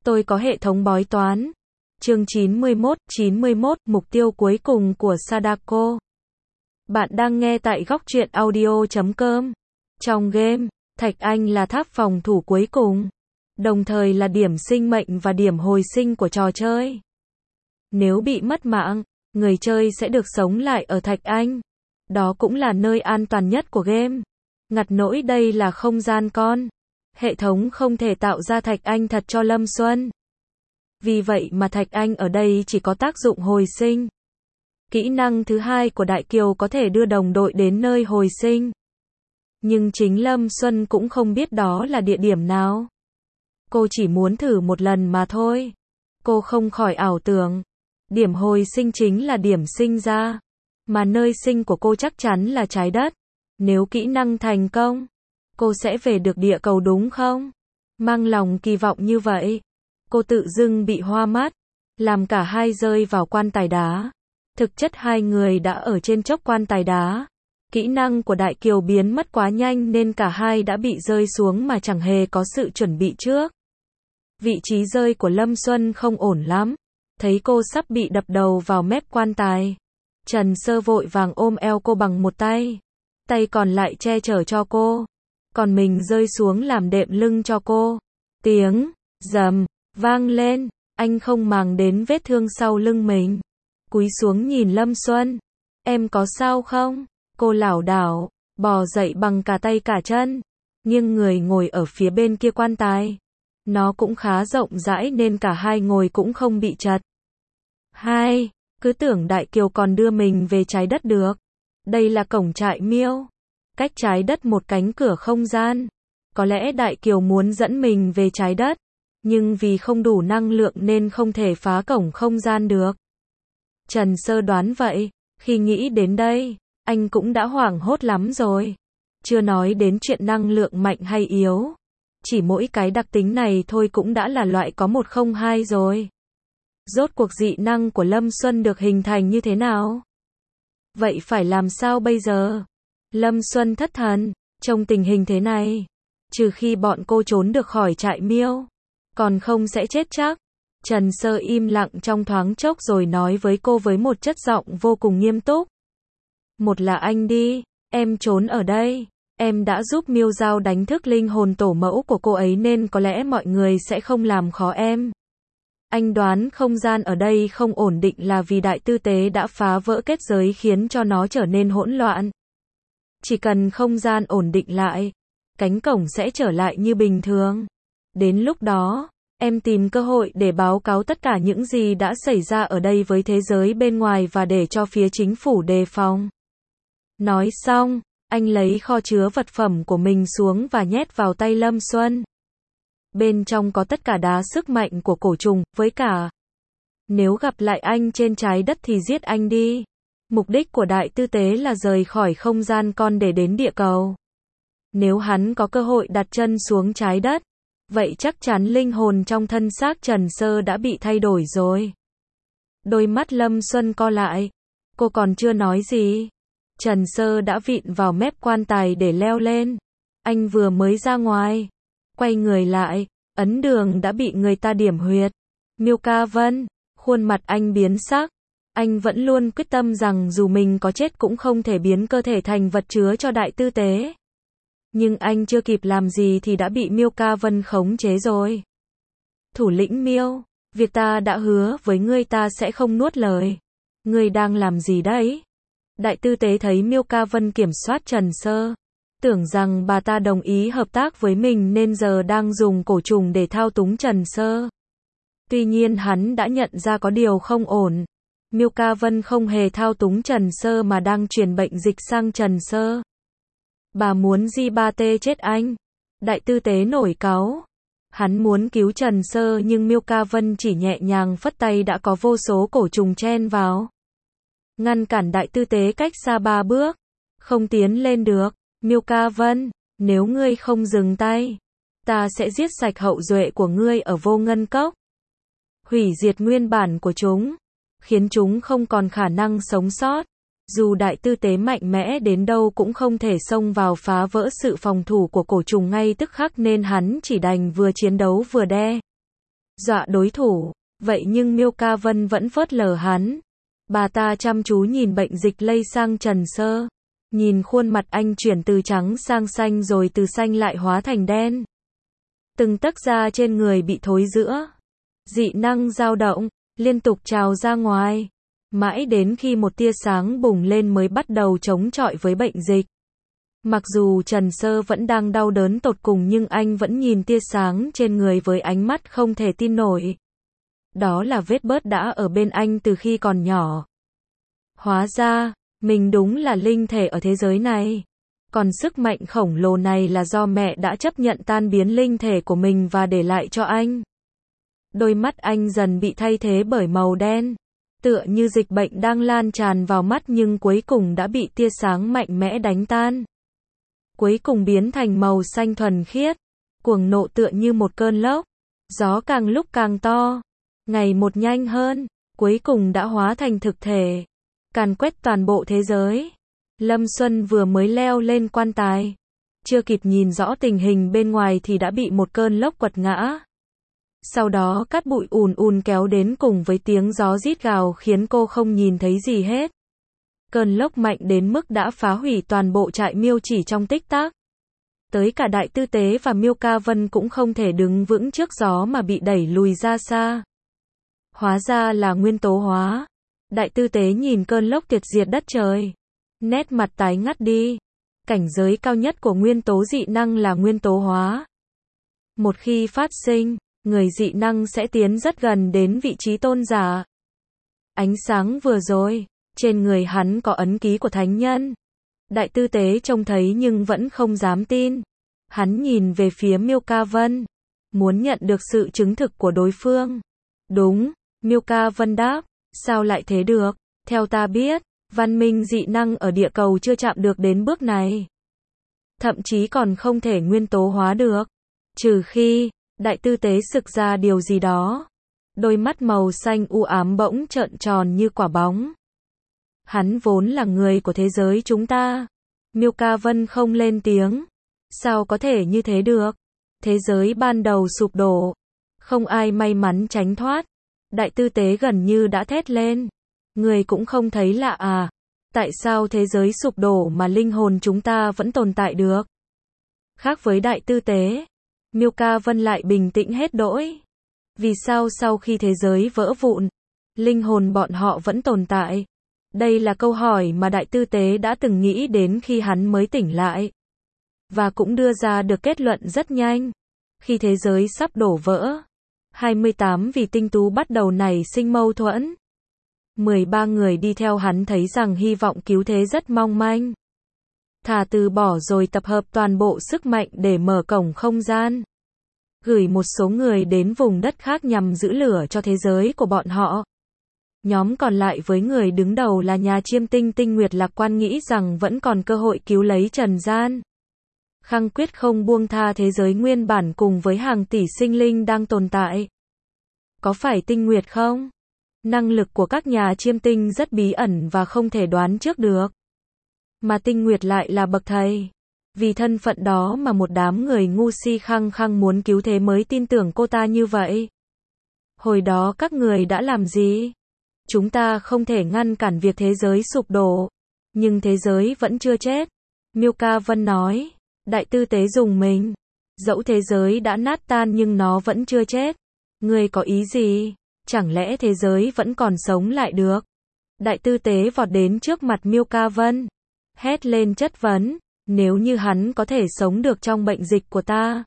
Tôi có hệ thống bói toán. Chương 91, mục tiêu cuối cùng của Sadako. Bạn đang nghe tại góc truyện audio.com. Trong game, Thạch Anh là tháp phòng thủ cuối cùng, đồng thời là điểm sinh mệnh và điểm hồi sinh của trò chơi. Nếu bị mất mạng, người chơi sẽ được sống lại ở Thạch Anh. Đó cũng là nơi an toàn nhất của game. Ngặt nỗi đây là không gian con. Hệ thống không thể tạo ra Thạch Anh thật cho Lâm Xuân. Vì vậy mà Thạch Anh ở đây chỉ có tác dụng hồi sinh. Kỹ năng thứ hai của Đại Kiều có thể đưa đồng đội đến nơi hồi sinh. Nhưng chính Lâm Xuân cũng không biết đó là địa điểm nào. Cô chỉ muốn thử một lần mà thôi. Cô không khỏi ảo tưởng. Điểm hồi sinh chính là điểm sinh ra. Mà nơi sinh của cô chắc chắn là trái đất. Nếu kỹ năng thành công, cô sẽ về được địa cầu đúng không? Mang lòng kỳ vọng như vậy, cô tự dưng bị hoa mắt, làm cả hai rơi vào quan tài đá. Thực chất hai người đã ở trên chốc quan tài đá. Kỹ năng của Đại Kiều biến mất quá nhanh nên cả hai đã bị rơi xuống mà chẳng hề có sự chuẩn bị trước. Vị trí rơi của Lâm Xuân không ổn lắm. Thấy cô sắp bị đập đầu vào mép quan tài, Trần Sơ vội vàng ôm eo cô bằng một tay. Tay còn lại che chở cho cô. Còn mình rơi xuống làm đệm lưng cho cô. Tiếng rầm vang lên. Anh không màng đến vết thương sau lưng mình. Cúi xuống nhìn Lâm Xuân. Em có sao không? Cô lảo đảo, bò dậy bằng cả tay cả chân. Nghiêng người ngồi ở phía bên kia quan tài. Nó cũng khá rộng rãi nên cả hai ngồi cũng không bị chật. Hai, cứ tưởng Đại Kiều còn đưa mình về trái đất được. Đây là cổng trại Miêu. Cách trái đất một cánh cửa không gian. Có lẽ Đại Kiều muốn dẫn mình về trái đất. Nhưng vì không đủ năng lượng nên không thể phá cổng không gian được. Trần Sơ đoán vậy. Khi nghĩ đến đây, anh cũng đã hoảng hốt lắm rồi. Chưa nói đến chuyện năng lượng mạnh hay yếu. Chỉ mỗi cái đặc tính này thôi cũng đã là loại có 102 rồi. Rốt cuộc dị năng của Lâm Xuân được hình thành như thế nào? Vậy phải làm sao bây giờ? Lâm Xuân thất thần, trong tình hình thế này, trừ khi bọn cô trốn được khỏi trại Miêu, còn không sẽ chết chắc. Trần Sơ im lặng trong thoáng chốc rồi nói với cô với một chất giọng vô cùng nghiêm túc. Một là anh đi, em trốn ở đây, em đã giúp Miêu Giao đánh thức linh hồn tổ mẫu của cô ấy nên có lẽ mọi người sẽ không làm khó em. Anh đoán không gian ở đây không ổn định là vì Đại Tư Tế đã phá vỡ kết giới khiến cho nó trở nên hỗn loạn. Chỉ cần không gian ổn định lại, cánh cổng sẽ trở lại như bình thường. Đến lúc đó, em tìm cơ hội để báo cáo tất cả những gì đã xảy ra ở đây với thế giới bên ngoài và để cho phía chính phủ đề phòng. Nói xong, anh lấy kho chứa vật phẩm của mình xuống và nhét vào tay Lâm Xuân. Bên trong có tất cả đá sức mạnh của cổ trùng, với cả nếu gặp lại anh trên trái đất thì giết anh đi. Mục đích của Đại Tư Tế là rời khỏi không gian con để đến địa cầu. Nếu hắn có cơ hội đặt chân xuống trái đất, vậy chắc chắn linh hồn trong thân xác Trần Sơ đã bị thay đổi rồi. Đôi mắt Lâm Xuân co lại. Cô còn chưa nói gì. Trần Sơ đã vịn vào mép quan tài để leo lên. Anh vừa mới ra ngoài. Quay người lại, ấn đường đã bị người ta điểm huyệt. Miêu Ca Vân, khuôn mặt anh biến sắc. Anh vẫn luôn quyết tâm rằng dù mình có chết cũng không thể biến cơ thể thành vật chứa cho Đại Tư Tế. Nhưng anh chưa kịp làm gì thì đã bị Miêu Ca Vân khống chế rồi. Thủ lĩnh Miêu, việc ta đã hứa với ngươi ta sẽ không nuốt lời. Ngươi đang làm gì đấy? Đại Tư Tế thấy Miêu Ca Vân kiểm soát Trần Sơ. Tưởng rằng bà ta đồng ý hợp tác với mình nên giờ đang dùng cổ trùng để thao túng Trần Sơ. Tuy nhiên hắn đã nhận ra có điều không ổn. Miêu Ca Vân không hề thao túng Trần Sơ mà đang truyền bệnh dịch sang Trần Sơ. Bà muốn di ba tê chết anh. Đại Tư Tế nổi cáu. Hắn muốn cứu Trần Sơ nhưng Miêu Ca Vân chỉ nhẹ nhàng phất tay đã có vô số cổ trùng chen vào. Ngăn cản Đại Tư Tế cách xa 3 bước. Không tiến lên được. Miêu Ca Vân, nếu ngươi không dừng tay, ta sẽ giết sạch hậu duệ của ngươi ở Vô Ngân Cốc. Hủy diệt nguyên bản của chúng, khiến chúng không còn khả năng sống sót. Dù Đại Tư Tế mạnh mẽ đến đâu cũng không thể xông vào phá vỡ sự phòng thủ của cổ trùng ngay tức khắc nên hắn chỉ đành vừa chiến đấu vừa đe. dọa đối thủ. Vậy nhưng Milka Vân vẫn phớt lờ hắn. Bà ta chăm chú nhìn bệnh dịch lây sang Trần Sơ. Nhìn khuôn mặt anh chuyển từ trắng sang xanh rồi từ xanh lại hóa thành đen. Từng tấc da trên người bị thối rữa. Dị năng dao động, liên tục trào ra ngoài. Mãi đến khi một tia sáng bùng lên mới bắt đầu chống chọi với bệnh dịch. Mặc dù Trần Sơ vẫn đang đau đớn tột cùng nhưng anh vẫn nhìn tia sáng trên người với ánh mắt không thể tin nổi. Đó là vết bớt đã ở bên anh từ khi còn nhỏ. Hóa ra, mình đúng là linh thể ở thế giới này. Còn sức mạnh khổng lồ này là do mẹ đã chấp nhận tan biến linh thể của mình và để lại cho anh. Đôi mắt anh dần bị thay thế bởi màu đen. Tựa như dịch bệnh đang lan tràn vào mắt nhưng cuối cùng đã bị tia sáng mạnh mẽ đánh tan. Cuối cùng biến thành màu xanh thuần khiết. Cuồng nộ tựa như một cơn lốc. Gió càng lúc càng to. Ngày một nhanh hơn. Cuối cùng đã hóa thành thực thể. Càn quét toàn bộ thế giới. Lâm Xuân vừa mới leo lên quan tài. Chưa kịp nhìn rõ tình hình bên ngoài thì đã bị một cơn lốc quật ngã. Sau đó cát bụi ùn ùn kéo đến cùng với tiếng gió rít gào khiến cô không nhìn thấy gì hết. Cơn lốc mạnh đến mức đã phá hủy toàn bộ trại miêu chỉ trong tích tắc. Tới cả Đại Tư Tế và Milka Vân cũng không thể đứng vững trước gió mà bị đẩy lùi ra xa. Hóa ra là nguyên tố hóa. Đại Tư Tế nhìn cơn lốc tuyệt diệt đất trời. Nét mặt tái ngắt đi. Cảnh giới cao nhất của nguyên tố dị năng là nguyên tố hóa. Một khi phát sinh, người dị năng sẽ tiến rất gần đến vị trí tôn giả. Ánh sáng vừa rồi, trên người hắn có ấn ký của thánh nhân. Đại Tư Tế trông thấy nhưng vẫn không dám tin. Hắn nhìn về phía Milka Vân, muốn nhận được sự chứng thực của đối phương. Đúng, Milka Vân đáp, sao lại thế được? Theo ta biết, văn minh dị năng ở địa cầu chưa chạm được đến bước này. Thậm chí còn không thể nguyên tố hóa được. Trừ khi, Đại Tư Tế sực ra điều gì đó. Đôi mắt màu xanh u ám bỗng trợn tròn như quả bóng. Hắn vốn là người của thế giới chúng ta. Milka Vân không lên tiếng. Sao có thể như thế được? Thế giới ban đầu sụp đổ. Không ai may mắn tránh thoát. Đại Tư Tế gần như đã thét lên. Người cũng không thấy lạ à? Tại sao thế giới sụp đổ mà linh hồn chúng ta vẫn tồn tại được? Khác với Đại Tư Tế, Milka Vân lại bình tĩnh hết đỗi. Vì sao sau khi thế giới vỡ vụn, linh hồn bọn họ vẫn tồn tại? Đây là câu hỏi mà Đại Tư Tế đã từng nghĩ đến khi hắn mới tỉnh lại. Và cũng đưa ra được kết luận rất nhanh. Khi thế giới sắp đổ vỡ, 28 vị tinh tú bắt đầu nảy sinh mâu thuẫn. 13 người đi theo hắn thấy rằng hy vọng cứu thế rất mong manh. Thà từ bỏ rồi tập hợp toàn bộ sức mạnh để mở cổng không gian. Gửi một số người đến vùng đất khác nhằm giữ lửa cho thế giới của bọn họ. Nhóm còn lại với người đứng đầu là nhà chiêm tinh Tinh Nguyệt lạc quan nghĩ rằng vẫn còn cơ hội cứu lấy trần gian. Khăng quyết không buông tha thế giới nguyên bản cùng với hàng tỷ sinh linh đang tồn tại. Có phải Tinh Nguyệt không? Năng lực của các nhà chiêm tinh rất bí ẩn và không thể đoán trước được. Mà Tinh Nguyệt lại là bậc thầy. Vì thân phận đó mà một đám người ngu si khăng khăng muốn cứu thế mới tin tưởng cô ta như vậy. Hồi đó các người đã làm gì? Chúng ta không thể ngăn cản việc thế giới sụp đổ. Nhưng thế giới vẫn chưa chết. Milka Vân nói. Đại Tư Tế dùng mình. Dẫu thế giới đã nát tan nhưng nó vẫn chưa chết. Ngươi có ý gì? Chẳng lẽ thế giới vẫn còn sống lại được? Đại Tư Tế vọt đến trước mặt Milka Vân. Hét lên chất vấn. Nếu như hắn có thể sống được trong bệnh dịch của ta,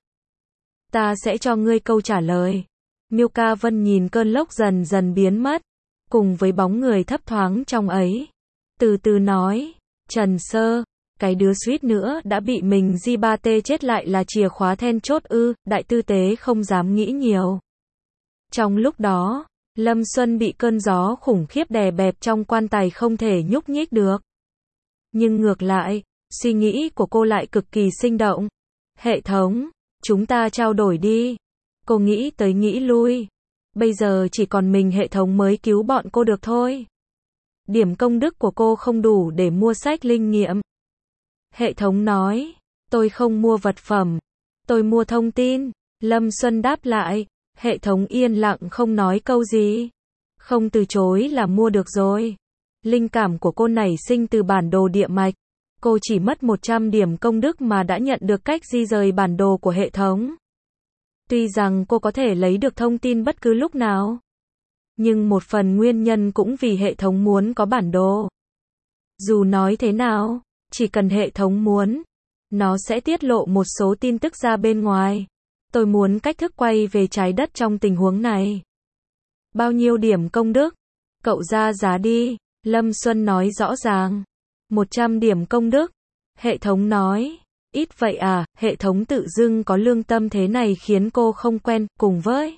ta sẽ cho ngươi câu trả lời. Milka Vân nhìn cơn lốc dần dần biến mất, cùng với bóng người thấp thoáng trong ấy. Từ từ nói, Trần Sơ, cái đứa suýt nữa đã bị mình Di3T chết lại là chìa khóa then chốt ư? Đại Tư Tế không dám nghĩ nhiều. Trong lúc đó, Lâm Xuân bị cơn gió khủng khiếp đè bẹp trong quan tài không thể nhúc nhích được. Nhưng ngược lại, suy nghĩ của cô lại cực kỳ sinh động. Hệ thống, chúng ta trao đổi đi. Cô nghĩ tới nghĩ lui. Bây giờ chỉ còn mình hệ thống mới cứu bọn cô được thôi. Điểm công đức của cô không đủ để mua sách linh nghiệm. Hệ thống nói, tôi không mua vật phẩm, tôi mua thông tin. Lâm Xuân đáp lại, Hệ thống yên lặng không nói câu gì. Không từ chối là mua được rồi. Linh cảm của cô nảy sinh từ bản đồ địa mạch. Cô chỉ mất 100 điểm công đức mà đã nhận được cách di rời bản đồ của hệ thống. Tuy rằng cô có thể lấy được thông tin bất cứ lúc nào, nhưng một phần nguyên nhân cũng vì hệ thống muốn có bản đồ. Dù nói thế nào, chỉ cần hệ thống muốn, nó sẽ tiết lộ một số tin tức ra bên ngoài. Tôi muốn cách thức quay về trái đất trong tình huống này. Bao nhiêu điểm công đức? Cậu ra giá đi. Lâm Xuân nói rõ ràng. 100 điểm công đức. Hệ thống nói. Ít vậy à? Hệ thống tự dưng có lương tâm thế này khiến cô không quen, cùng với.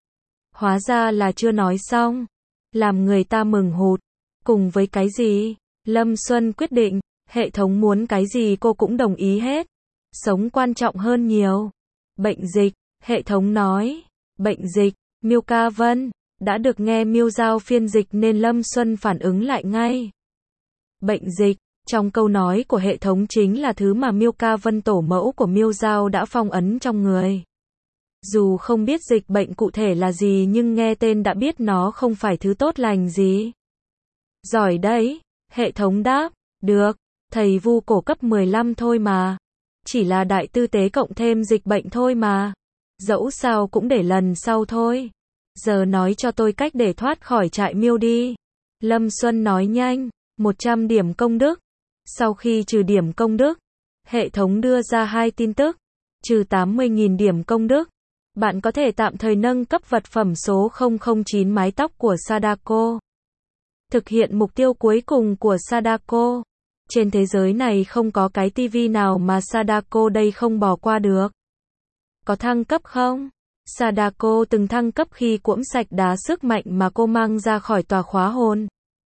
Hóa ra là chưa nói xong. Làm người ta mừng hụt. Cùng với cái gì? Lâm Xuân quyết định, hệ thống muốn cái gì cô cũng đồng ý hết. Sống quan trọng hơn nhiều. Bệnh dịch, hệ thống nói. Bệnh dịch, Milka Vân. Đã được nghe Miêu Giao phiên dịch nên Lâm Xuân phản ứng lại ngay. Bệnh dịch, trong câu nói của hệ thống chính là thứ mà Milka Vân tổ mẫu của Miêu Giao đã phong ấn trong người. Dù không biết dịch bệnh cụ thể là gì nhưng nghe tên đã biết nó không phải thứ tốt lành gì. Giỏi đấy, hệ thống đáp, được, thầy vu cổ cấp 15 thôi mà. Chỉ là đại tư tế cộng thêm dịch bệnh thôi mà. Dẫu sao cũng để lần sau thôi. Giờ nói cho tôi cách để thoát khỏi trại Miêu đi. Lâm Xuân nói nhanh, 100 điểm công đức. Sau khi trừ điểm công đức, hệ thống đưa ra hai tin tức. Trừ 80.000 điểm công đức. Bạn có thể tạm thời nâng cấp vật phẩm số 009 mái tóc của Sadako. Thực hiện mục tiêu cuối cùng của Sadako. Trên thế giới này không có cái tivi nào mà Sadako đây không bỏ qua được. Có thăng cấp không? Sadako từng thăng cấp khi cuỗm sạch đá sức mạnh mà cô mang ra khỏi tòa khóa hồn.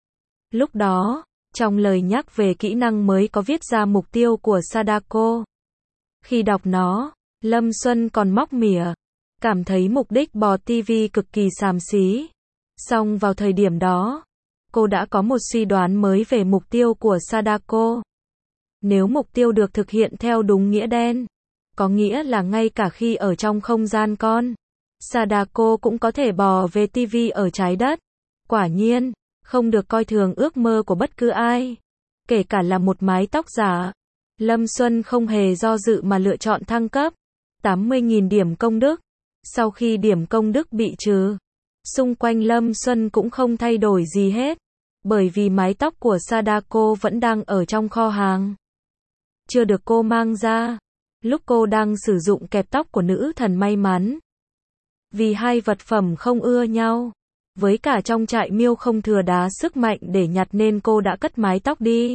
Lúc đó, trong lời nhắc về kỹ năng mới có viết ra mục tiêu của Sadako. Khi đọc nó, Lâm Xuân còn móc mỉa, cảm thấy mục đích bò tivi cực kỳ xàm xí. Song vào thời điểm đó, cô đã có một suy đoán mới về mục tiêu của Sadako. Nếu mục tiêu được thực hiện theo đúng nghĩa đen, có nghĩa là ngay cả khi ở trong không gian con, Sadako cũng có thể bò về tivi ở trái đất. Quả nhiên, không được coi thường ước mơ của bất cứ ai, kể cả là một mái tóc giả. Lâm Xuân không hề do dự mà lựa chọn thăng cấp. 80.000 điểm công đức. Sau khi điểm công đức bị trừ, xung quanh Lâm Xuân cũng không thay đổi gì hết, bởi vì mái tóc của Sadako vẫn đang ở trong kho hàng. Chưa được cô mang ra. Lúc cô đang sử dụng kẹp tóc của nữ thần may mắn. Vì hai vật phẩm không ưa nhau, với cả trong trại Miêu không thừa đá sức mạnh để nhặt nên cô đã cất mái tóc đi.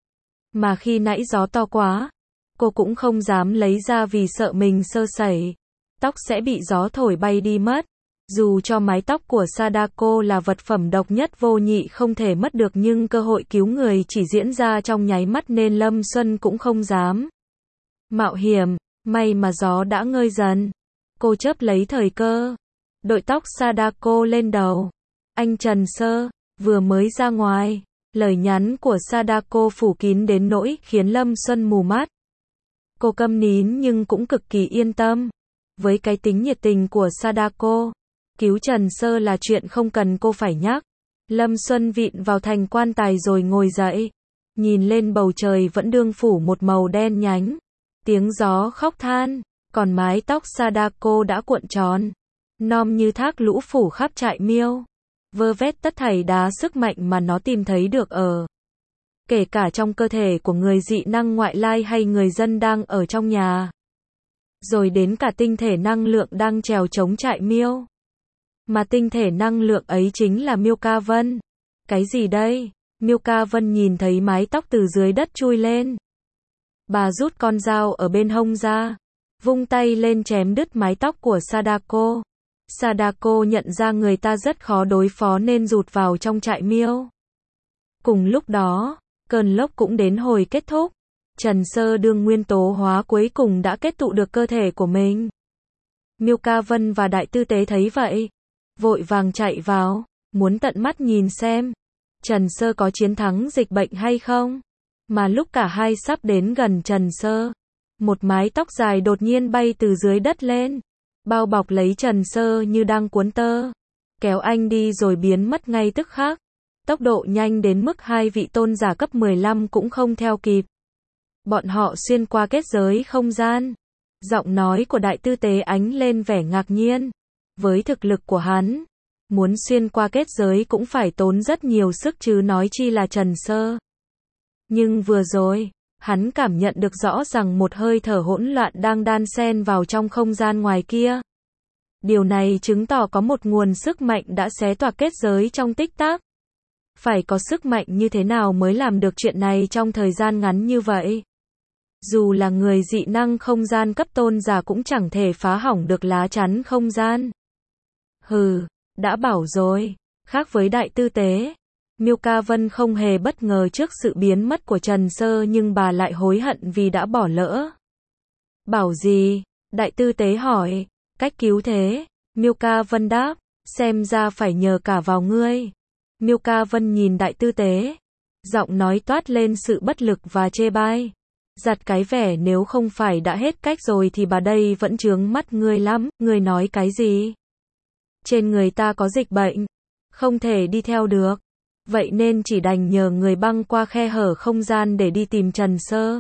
Mà khi nãy gió to quá, cô cũng không dám lấy ra vì sợ mình sơ sẩy. Tóc sẽ bị gió thổi bay đi mất. Dù cho mái tóc của Sadako là vật phẩm độc nhất vô nhị không thể mất được nhưng cơ hội cứu người chỉ diễn ra trong nháy mắt nên Lâm Xuân cũng không dám mạo hiểm. May mà gió đã ngơi dần. Cô chớp lấy thời cơ, đội tóc Sadako lên đầu. Anh Trần Sơ, vừa mới ra ngoài. Lời nhắn của Sadako phủ kín đến nỗi khiến Lâm Xuân mù mắt. Cô câm nín nhưng cũng cực kỳ yên tâm. Với cái tính nhiệt tình của Sadako, cứu Trần Sơ là chuyện không cần cô phải nhắc. Lâm Xuân vịn vào thành quan tài rồi ngồi dậy. Nhìn lên bầu trời vẫn đương phủ một màu đen nhánh. Tiếng gió khóc than, còn mái tóc Sadako đã cuộn tròn, nom như thác lũ phủ khắp trại Miêu, vơ vét tất thảy đá sức mạnh mà nó tìm thấy được ở. Kể cả trong cơ thể của người dị năng ngoại lai hay người dân đang ở trong nhà. Rồi đến cả tinh thể năng lượng đang trèo chống trại Miêu. Mà tinh thể năng lượng ấy chính là Milka Vân. Cái gì đây? Milka Vân nhìn thấy mái tóc từ dưới đất chui lên. Bà rút con dao ở bên hông ra, vung tay lên chém đứt mái tóc của Sadako. Sadako nhận ra người ta rất khó đối phó nên rụt vào trong trại Miêu. Cùng lúc đó, cơn lốc cũng đến hồi kết thúc. Trần Sơ đương nguyên tố hóa cuối cùng đã kết tụ được cơ thể của mình. Milka Vân và Đại Tư Tế thấy vậy, vội vàng chạy vào, muốn tận mắt nhìn xem Trần Sơ có chiến thắng dịch bệnh hay không. Mà lúc cả hai sắp đến gần Trần Sơ, một mái tóc dài đột nhiên bay từ dưới đất lên. bao bọc lấy Trần Sơ như đang cuốn tơ, kéo anh đi rồi biến mất ngay tức khắc. Tốc độ nhanh đến mức hai vị tôn giả cấp 15 cũng không theo kịp. Bọn họ xuyên qua kết giới không gian. Giọng nói của Đại Tư Tế ánh lên vẻ ngạc nhiên. Với thực lực của hắn, muốn xuyên qua kết giới cũng phải tốn rất nhiều sức chứ nói chi là Trần Sơ. Nhưng vừa rồi, hắn cảm nhận được rõ rằng một hơi thở hỗn loạn đang đan xen vào trong không gian ngoài kia. Điều này chứng tỏ có một nguồn sức mạnh đã xé toạc kết giới trong tích tắc. Phải có sức mạnh như thế nào mới làm được chuyện này trong thời gian ngắn như vậy? Dù là người dị năng không gian cấp tôn giả cũng chẳng thể phá hỏng được lá chắn không gian. Hừ, đã bảo rồi. Khác với Đại Tư Tế, Milka Vân không hề bất ngờ trước sự biến mất của Trần Sơ nhưng bà lại hối hận vì đã bỏ lỡ. Bảo gì? Đại Tư Tế hỏi. Cách cứu thế. Milka Vân đáp. Xem ra phải nhờ cả vào ngươi. Milka Vân nhìn Đại Tư Tế. Giọng nói toát lên sự bất lực và chê bai. Giặt cái vẻ nếu không phải đã hết cách rồi thì bà đây vẫn chướng mắt ngươi lắm. Ngươi nói cái gì? Trên người ta có dịch bệnh. Không thể đi theo được. Vậy nên chỉ đành nhờ người băng qua khe hở không gian để đi tìm Trần Sơ.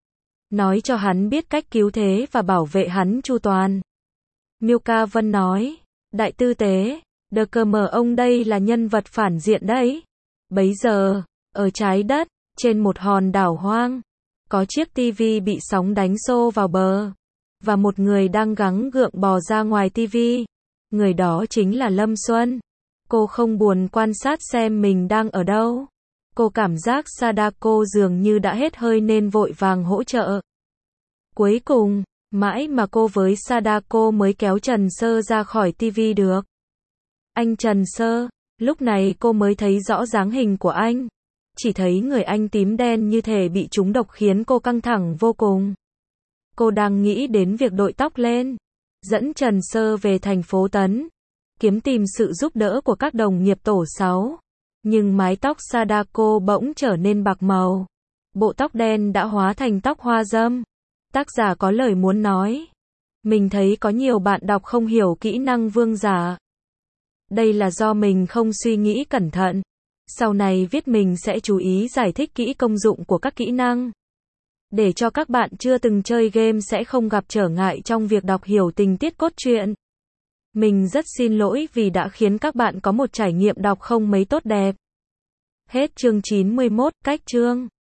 Nói cho hắn biết cách cứu thế và bảo vệ hắn chu toàn. Milka Vân nói. Đại Tư Tế, đờ cờ mờ ông đây là nhân vật phản diện đấy. Bấy giờ, ở trái đất, trên một hòn đảo hoang, có chiếc tivi bị sóng đánh xô vào bờ. Và một người đang gắng gượng bò ra ngoài tivi. Người đó chính là Lâm Xuân. Cô không buồn quan sát xem mình đang ở đâu. Cô cảm giác Sadako dường như đã hết hơi nên vội vàng hỗ trợ. Cuối cùng, mãi mà cô với Sadako mới kéo Trần Sơ ra khỏi tivi được. Anh Trần Sơ, lúc này cô mới thấy rõ dáng hình của anh. Chỉ thấy người anh tím đen như thể bị trúng độc khiến cô căng thẳng vô cùng. Cô đang nghĩ đến việc đội tóc lên, dẫn Trần Sơ về thành phố Tấn, kiếm tìm sự giúp đỡ của các đồng nghiệp tổ 6. Nhưng mái tóc Sadako bỗng trở nên bạc màu. Bộ tóc đen đã hóa thành tóc hoa dâm. Tác giả có lời muốn nói. Mình thấy có nhiều bạn đọc không hiểu kỹ năng vương giả. Đây là do mình không suy nghĩ cẩn thận. Sau này viết mình sẽ chú ý giải thích kỹ công dụng của các kỹ năng. Để cho các bạn chưa từng chơi game sẽ không gặp trở ngại trong việc đọc hiểu tình tiết cốt truyện. Mình rất xin lỗi vì đã khiến các bạn có một trải nghiệm đọc không mấy tốt đẹp. Hết chương 91, cách chương.